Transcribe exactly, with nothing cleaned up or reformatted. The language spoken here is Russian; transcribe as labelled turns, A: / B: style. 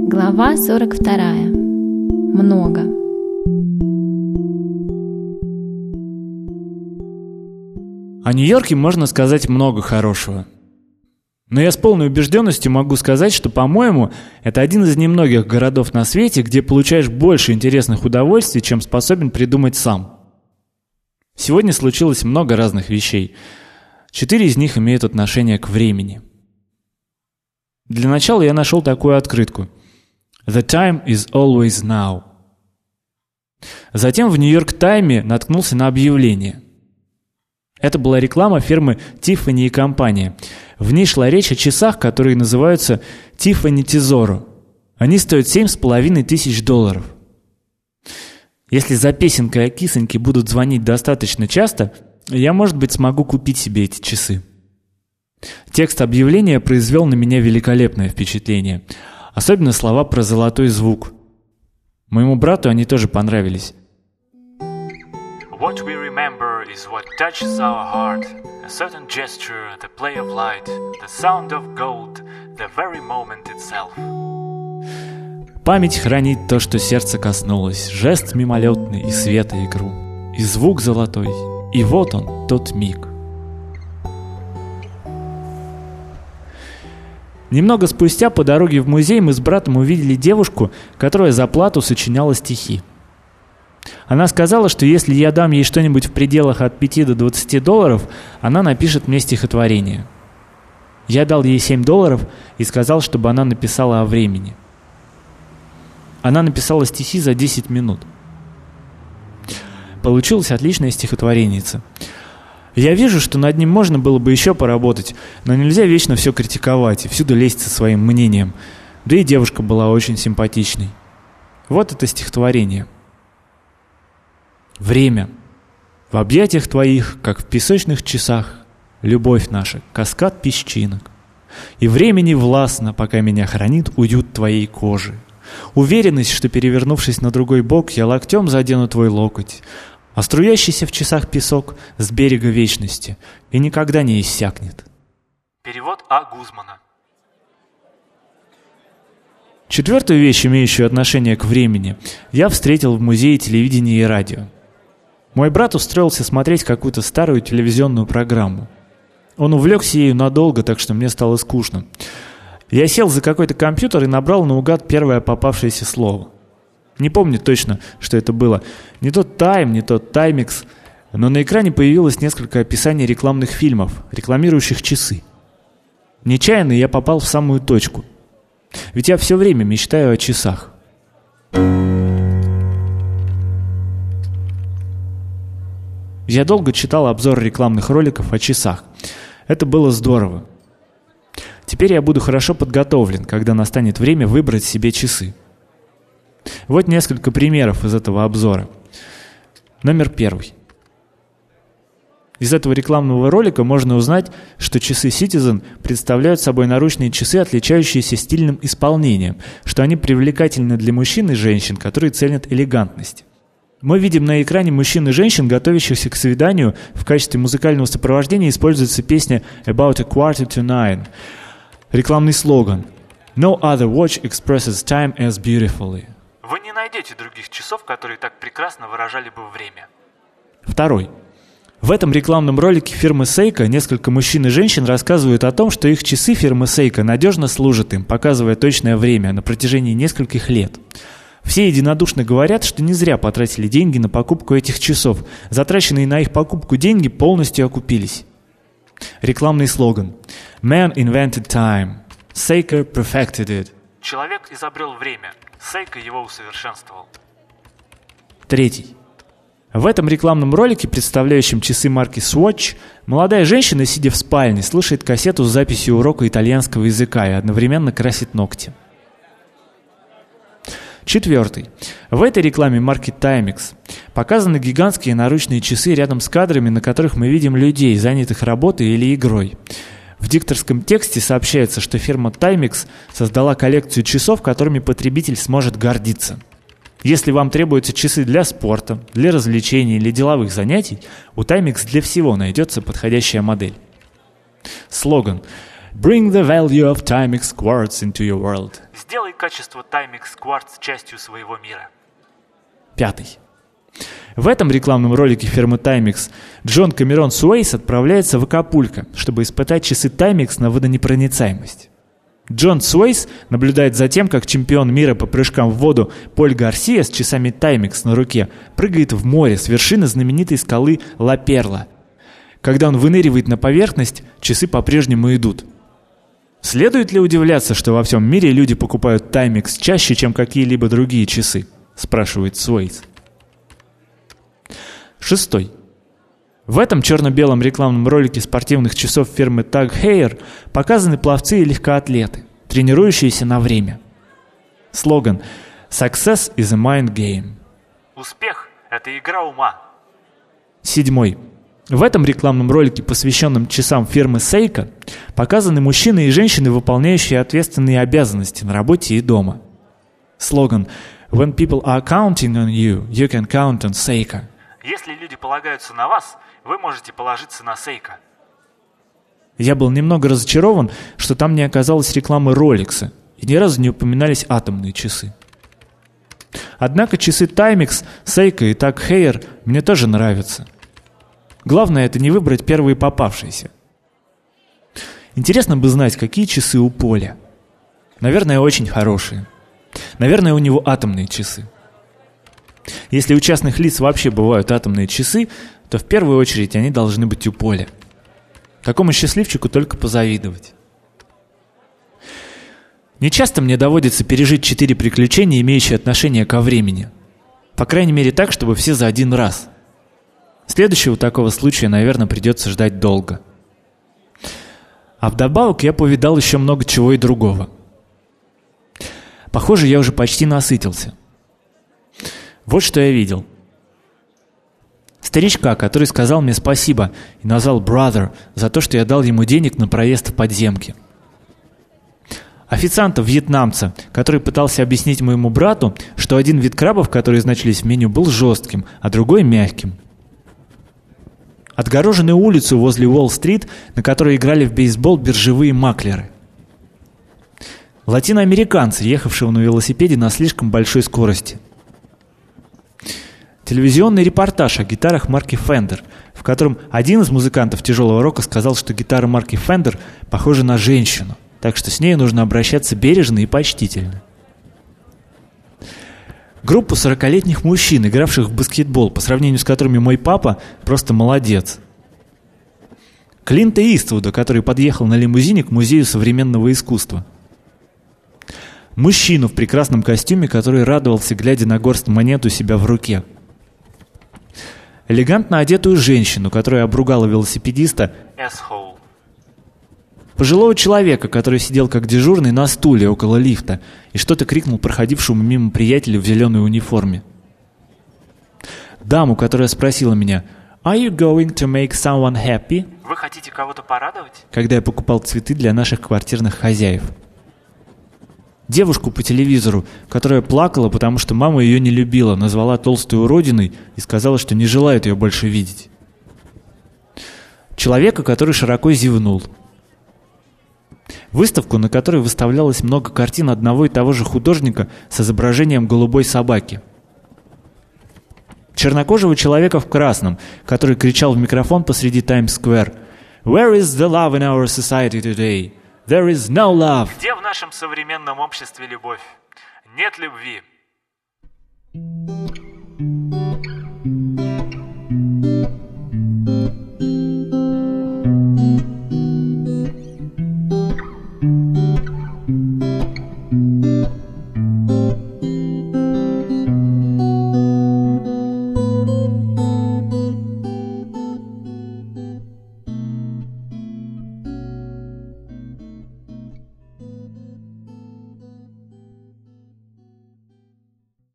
A: Глава сорок вторая. Много.
B: О Нью-Йорке можно сказать много хорошего. Но я с полной убежденностью могу сказать, что, по-моему, это один из немногих городов на свете, где получаешь больше интересных удовольствий, чем способен придумать сам. Сегодня случилось много разных вещей. Четыре из них имеют отношение к времени. Для начала я нашел такую открытку. The time is always now. Затем в Нью-Йорк Тайме наткнулся на объявление. Это была реклама фирмы Tiffany и компания. В ней шла речь о часах, которые называются Tiffany Tesoro. Они стоят семь с половиной тысяч долларов. Если за песенкой о кисоньке будут звонить достаточно часто, я, может быть, смогу купить себе эти часы. Текст объявления произвел на меня великолепное впечатление. Особенно слова про золотой звук. Моему брату они тоже понравились.
C: What we remember is what touches our heart, a certain gesture, the play of light, the sound of gold, the very moment itself.
B: Память хранит то, что сердце коснулось, жест мимолетный и света игру, и звук золотой, и вот он, тот миг. Немного спустя по дороге в музей мы с братом увидели девушку, которая за плату сочиняла стихи. Она сказала, что если я дам ей что-нибудь в пределах от пяти до двадцати долларов, она напишет мне стихотворение. Я дал ей семь долларов и сказал, чтобы она написала о времени. Она написала стихи за десять минут. Получилась отличная стихотворенница. Я вижу, что над ним можно было бы еще поработать, но нельзя вечно все критиковать и всюду лезть со своим мнением. Да и девушка была очень симпатичной. Вот это стихотворение. Время. В объятиях твоих, как в песочных часах, любовь наша, каскад песчинок. И времени властно, пока меня хранит уют твоей кожи. Уверенность, что, перевернувшись на другой бок, я локтем задену твой локоть, а струящийся в часах песок с берега вечности и никогда не иссякнет.
C: Перевод А. Гузмана.
B: Четвертую вещь, имеющую отношение к времени, я встретил в музее телевидения и радио. Мой брат устроился смотреть какую-то старую телевизионную программу. Он увлекся ею надолго, так что мне стало скучно. Я сел за какой-то компьютер и набрал наугад первое попавшееся слово. Не помню точно, что это было. Не тот Time, не тот Timex, но на экране появилось несколько описаний рекламных фильмов, рекламирующих часы. Нечаянно я попал в самую точку. Ведь я все время мечтаю о часах. Я долго читал обзор рекламных роликов о часах. Это было здорово. Теперь я буду хорошо подготовлен, когда настанет время выбрать себе часы. Вот несколько примеров из этого обзора. Номер первый. Из этого рекламного ролика можно узнать, что часы Citizen представляют собой наручные часы, отличающиеся стильным исполнением, что они привлекательны для мужчин и женщин, которые ценят элегантность. Мы видим на экране мужчин и женщин, готовящихся к свиданию. В качестве музыкального сопровождения используется песня «About a quarter to nine». Рекламный слоган «No other watch expresses time as beautifully».
C: Вы не найдете других часов, которые так прекрасно выражали бы время.
B: Второй. В этом рекламном ролике фирмы Seiko несколько мужчин и женщин рассказывают о том, что их часы фирмы Seiko надежно служат им, показывая точное время на протяжении нескольких лет. Все единодушно говорят, что не зря потратили деньги на покупку этих часов. Затраченные на их покупку деньги полностью окупились. Рекламный слоган «Man invented time. Seiko perfected it».
C: Человек изобрел время. Seiko его усовершенствовал.
B: Третий. В этом рекламном ролике, представляющем часы марки Swatch, молодая женщина, сидя в спальне, слушает кассету с записью урока итальянского языка и одновременно красит ногти. Четвертый. В этой рекламе марки Timex показаны гигантские наручные часы рядом с кадрами, на которых мы видим людей, занятых работой или игрой. В дикторском тексте сообщается, что фирма Timex создала коллекцию часов, которыми потребитель сможет гордиться. Если вам требуются часы для спорта, для развлечений или деловых занятий, у Timex для всего найдется подходящая модель. Слоган Bring the value of Timex quartz into your world.
C: Сделай качество Timex Quartz частью своего мира.
B: Пятый. В этом рекламном ролике фирмы Timex Джон Камерон Суэйс отправляется в Акапулько, чтобы испытать часы Timex на водонепроницаемость. Джон Суэйс наблюдает за тем, как чемпион мира по прыжкам в воду Поль Гарсия с часами Timex на руке прыгает в море с вершины знаменитой скалы Ла Перла. Когда он выныривает на поверхность, часы по-прежнему идут. Следует ли удивляться, что во всем мире люди покупают Timex чаще, чем какие-либо другие часы? Спрашивает Суэйс. Шестой. В этом черно-белом рекламном ролике спортивных часов фирмы Tag Heuer показаны пловцы и легкоатлеты, тренирующиеся на время. Слоган «Success is a mind game».
C: Успех – это игра ума.
B: Седьмой. В этом рекламном ролике, посвященном часам фирмы Seiko, показаны мужчины и женщины, выполняющие ответственные обязанности на работе и дома. Слоган «When people are counting on you, you can count on Seiko».
C: Если люди полагаются на вас, вы можете положиться на Seiko.
B: Я был немного разочарован, что там не оказалось рекламы Rolex, и ни разу не упоминались атомные часы. Однако часы Timex, Seiko и Tag Heuer мне тоже нравятся. Главное — это не выбрать первые попавшиеся. Интересно бы знать, какие часы у Поля. Наверное, очень хорошие. Наверное, у него атомные часы. Если у частных лиц вообще бывают атомные часы, то в первую очередь они должны быть у Поля. Такому счастливчику только позавидовать. Нечасто мне доводится пережить четыре приключения, имеющие отношение ко времени. По крайней мере так, чтобы все за один раз. Следующего такого случая, наверное, придется ждать долго. А вдобавок я повидал еще много чего и другого. Похоже, я уже почти насытился. Вот что я видел. Старичка, который сказал мне спасибо и назвал brother за то, что я дал ему денег на проезд в подземке. Официанта-вьетнамца, который пытался объяснить моему брату, что один вид крабов, которые значились в меню, был жестким, а другой мягким. Отгороженную улицу возле Уолл-стрит, на которой играли в бейсбол биржевые маклеры. Латиноамериканца, ехавшего на велосипеде на слишком большой скорости. Телевизионный репортаж о гитарах марки Fender, в котором один из музыкантов тяжелого рока сказал, что гитара марки Fender похожа на женщину, так что с ней нужно обращаться бережно и почтительно. Группу сорокалетних мужчин, игравших в баскетбол, по сравнению с которыми мой папа просто молодец. Клинта Иствуда, который подъехал на лимузине к Музею современного искусства. Мужчину в прекрасном костюме, который радовался, глядя на горсть монет у себя в руке. Элегантно одетую женщину, которая обругала велосипедиста
C: Asshole.
B: Пожилого человека, который сидел как дежурный на стуле около лифта и что-то крикнул проходившему мимо приятелю в зеленой униформе. Даму, которая спросила меня: «Are you going to make someone happy?»
C: Вы хотите кого-то порадовать?
B: Когда я покупал цветы для наших квартирных хозяев. Девушку по телевизору, которая плакала, потому что мама ее не любила, назвала толстой уродиной и сказала, что не желает ее больше видеть. Человека, который широко зевнул. Выставку, на которой выставлялось много картин одного и того же художника с изображением голубой собаки. Чернокожего человека в красном, который кричал в микрофон посреди Таймс-сквер: «Where is the love in our society today? There is no love».
C: Где в нашем современном обществе любовь? Нет любви.